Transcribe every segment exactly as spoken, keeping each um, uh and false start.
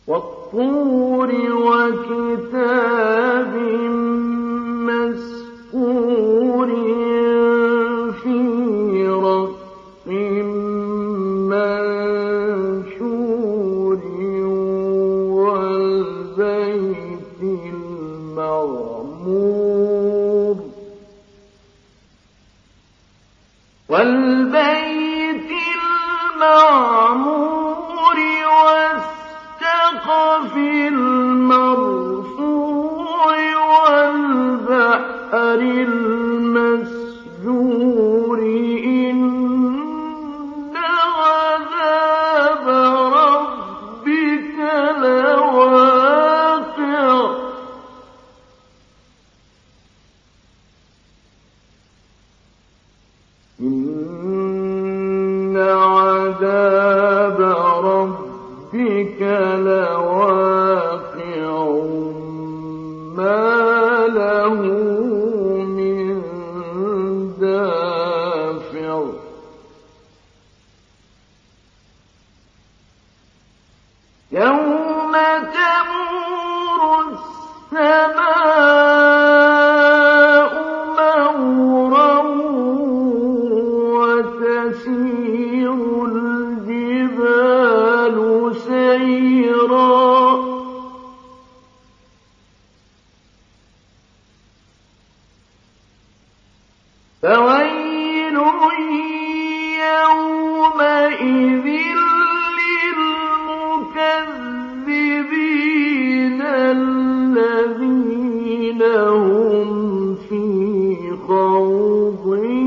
وَالطُّورِ وَكِتَابٍ مَّسْطُورٍ فِي رَقٍّ مَّنشُورٍ وَالْبَيْتِ الْمَعْمُورِ وَالْبَيْتِ الْمَعْمُورِ وَالسَّقْفِ الْمَرْفُوعِ وَالْبَحْرِ الْمَسْجُورِ إِنَّ عَذَابَ رَبِّكَ لَوَاقِعٌ إِنَّ عَذَابَ رَبِّكَ لَوَاقِعٌ مَا لَهُ مِن دَافِعٍ يَوْمَ تَمُورُ السَّمَاءُ مَوْرًا وَتَسِيرُ الْجِبَالُ سَيْرًا فَوَيْلٌ يَوْمَئِذٍ لِّلْمُكَذِّبِينَ الَّذِينَ هُمْ فِي خَوْضٍ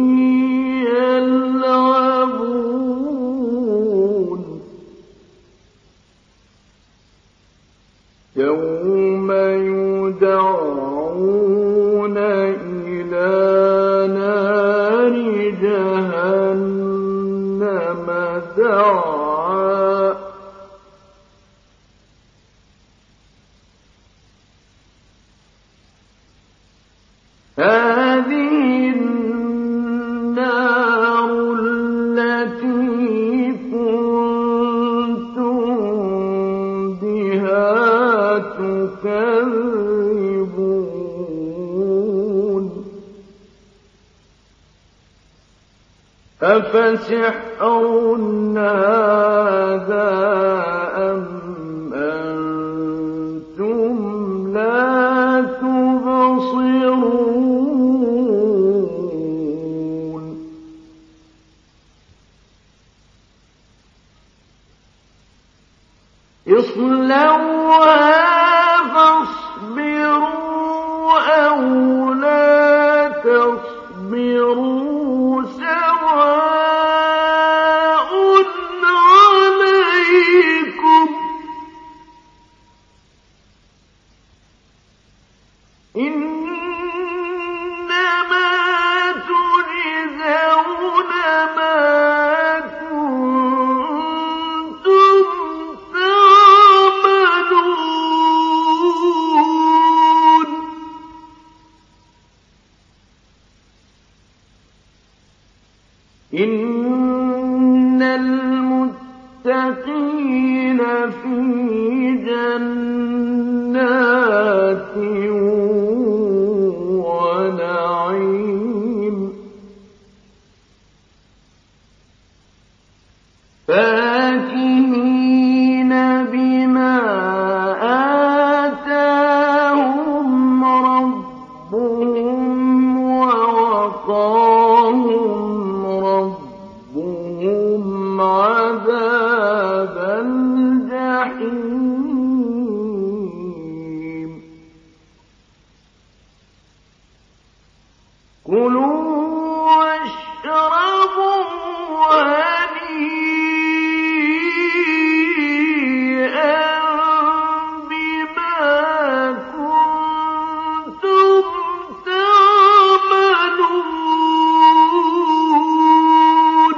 يَلْعَبُونَ يَوْمَ يُدَعُّونَ إِلَىٰ نَارِ جَهَنَّمَ دَعًّا هَٰذِهِ النَّارُ الَّتِي كُنتُم بِهَا تُكَذِّبُونَ أَفَسِحْرٌ هَٰذَا أَمْ أَنتُمْ لَا تُبْصِرُونَ اصْلَوْهَا فَاصْبِرُوا أَوْ لَا تَصْبِرُوا سَوَاءٌ عَلَيْكُمْ إِنَّمَا تُجْزَوْنَ مَا كُنتُمْ تَعْمَلُونَ إِنَّ الْمُتَّقِينَ فِي جَنَّاتٍ وَنَعِيمٍ فَاكِهِينَ بِمَا آتَاهُمْ رَبُّهُمْ وَوَقَاهُمْ رَبُّهُمْ عَذَابَ الْجَحِيمِ كُلُوا وَاشْرَبُوا هَنِيئًا بِمَا كُنتُمْ تَعْمَلُونَ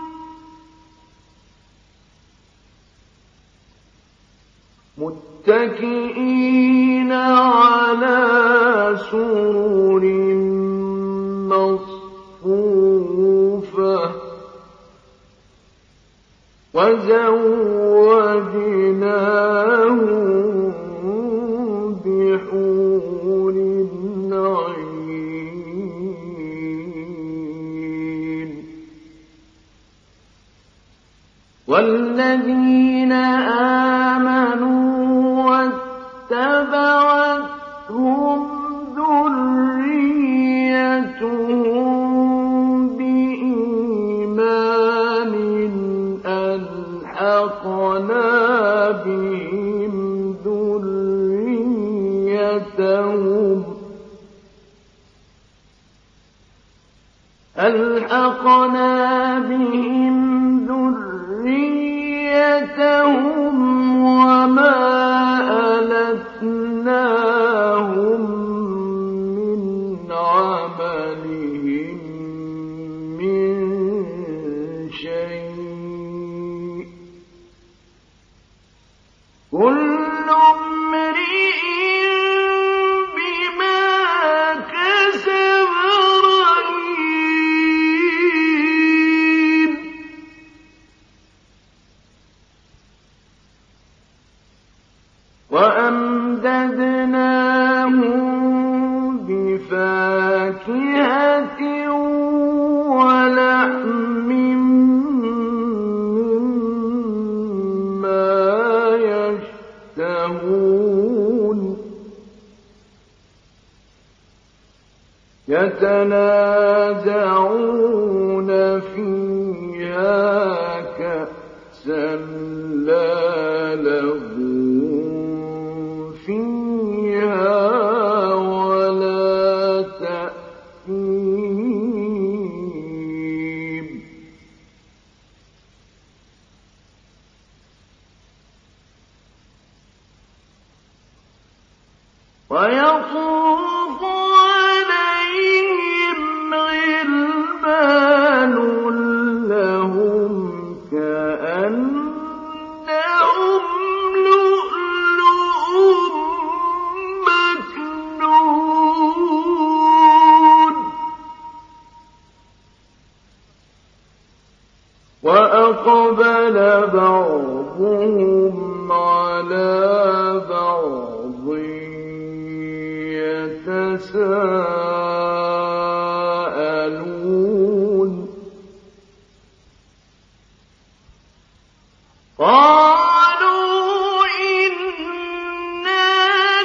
مُتَّكِئِينَ عَلَىٰ سُرُرٍ مَّصْفُوفَةٍ وَزَوَّجْنَاهُم وزوجناهم بحور عين والذين آمنوا واتبعتهم ذريتهم بإيمان ألحقنا بهم ذريتهم ألحقنا بهم ذريتهم وما ألتناهم من عملهم من شيء كل امرئ بما كسب رهين وأمددناهم بفاكهة ولحم مما يشتهون يتنازعون فيها كأسا لا لغو فيها ولا تأثيم ويطوف عليهم غلمان لهم كأنهم لؤلؤ مكنون وأقبل بعضهم على بعض يتساءلون قالوا إنا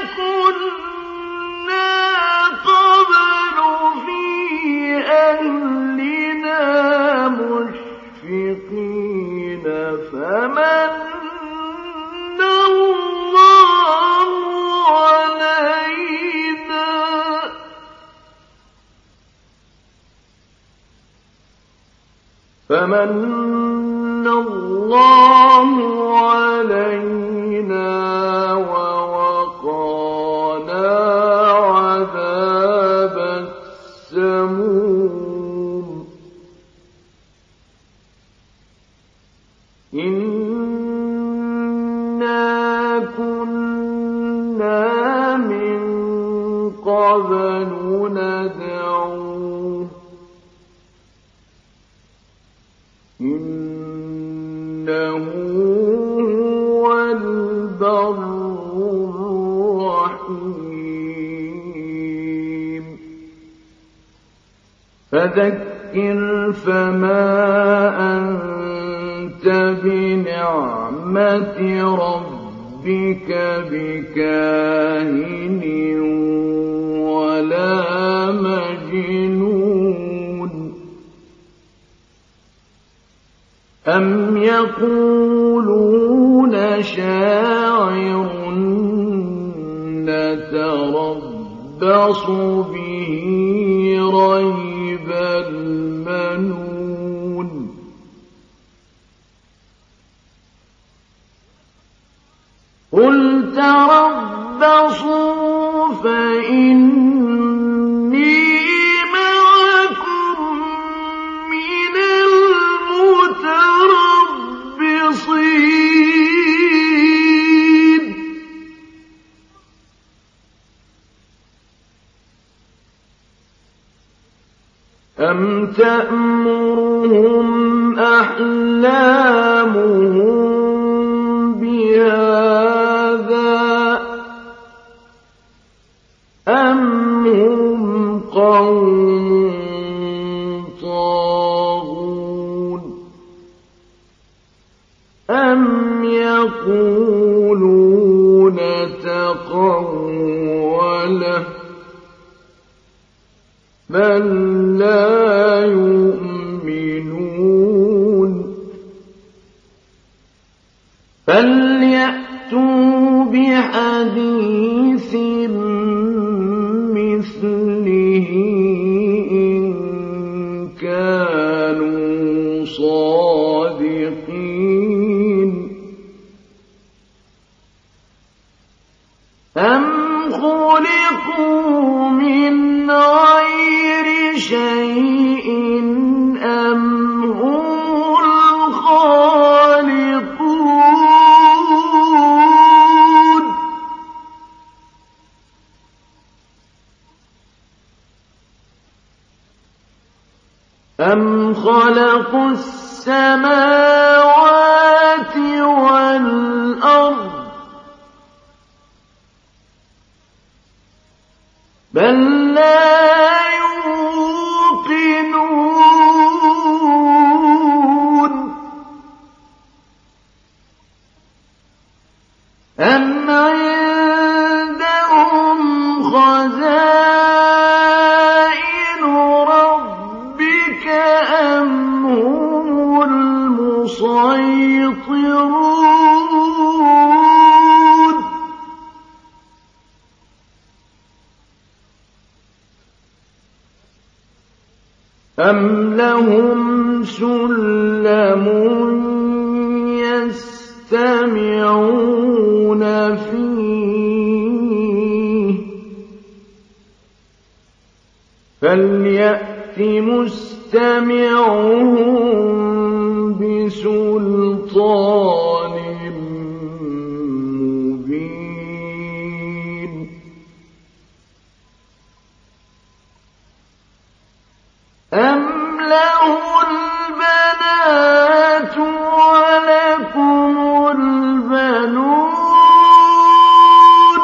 كنا قبل في أهلنا مشفقين فمن الله علينا فمن الله علينا ووقانا عذاب السموم إنا كنا من قبل ندعوه إنه هو البر الرحيم فذكر فما أنت بنعمة ربك بكاهن ولا مجنون أم يقولون شاعر نتربص به ريب المنون قل تربصوا فإني معكم من المتربصين أم تأمرهم أحلامهم هم قوم طاغون أم يقولون تقوله بل لا يؤمنون فليأتوا بحديث مثله إن كانوا صادقين أم خلقوا من غير شيء أم هم الخالقون أم خلقوا السماوات والأرض بل لا يوقنون أم عندهم خزائن ربك أم هم المسيطرون أم لهم سلم يستمعون فيه فليأت مستمعهم بسلطان مبين أم له البنات ولكم البنون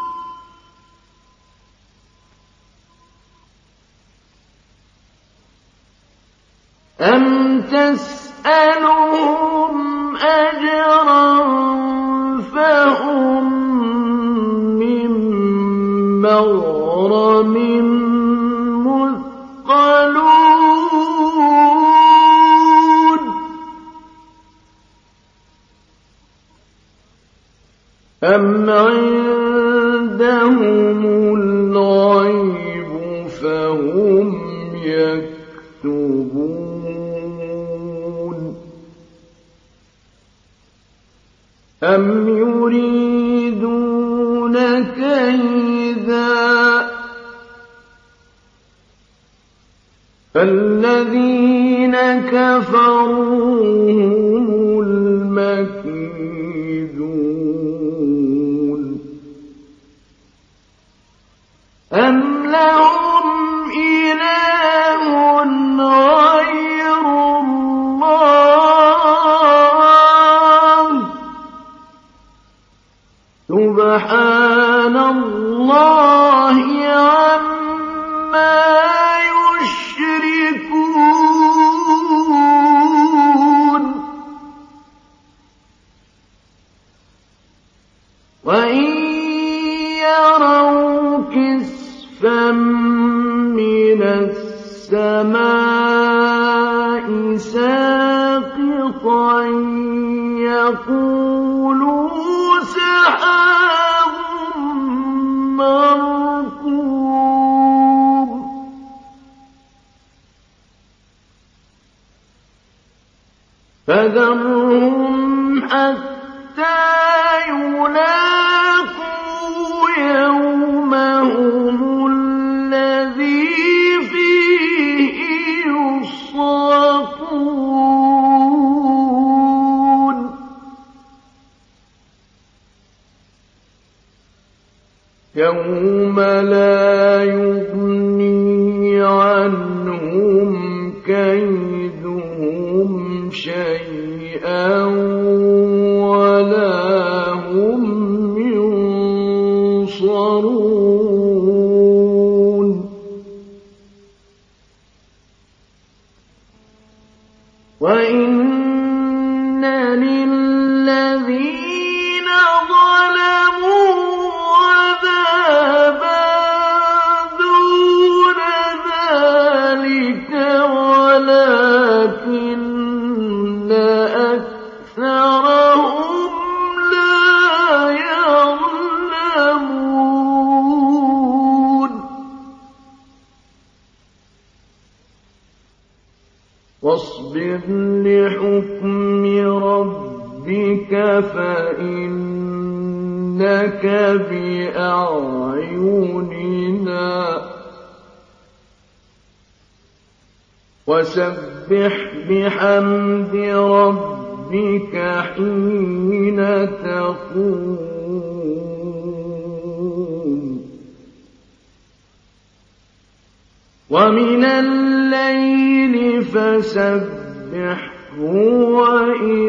أم تسألهم أجرا فهم من مغرم مثقلون أم عندهم الغيب فهم يكتبون أم يريدون كيدا فالذين كفروا هم المكيدون أم لهم إله غير الله سبحان الله عما يشركون وإن يروا كسفا من السماء ساقطا يقولوا سحاب مركوم فذرهم حتى يلاقوا يومهم الذي فيه يصعقون يوم لا يغني عنهم كيدهم شيئا ولا هم ينصرون وَإِنَّ لِلَّذِينَ ظَلَمُوا عَذَابًا دُونَ ذَٰلِكَ وَلَٰكِنَّ أَكْثَرَهُمْ لَا يَعْلَمُونَ وَاصْبِرْ لِحُكْمِ رَبِّكَ فَإِنَّكَ بِأَعْيُنِنَا وَسَبِّحْ بِحَمْدِ رَبِّكَ حِينَ تَقُومُ وَمِنَ اللَّيْلِ فَسَبِّحْهُ وَإِذْ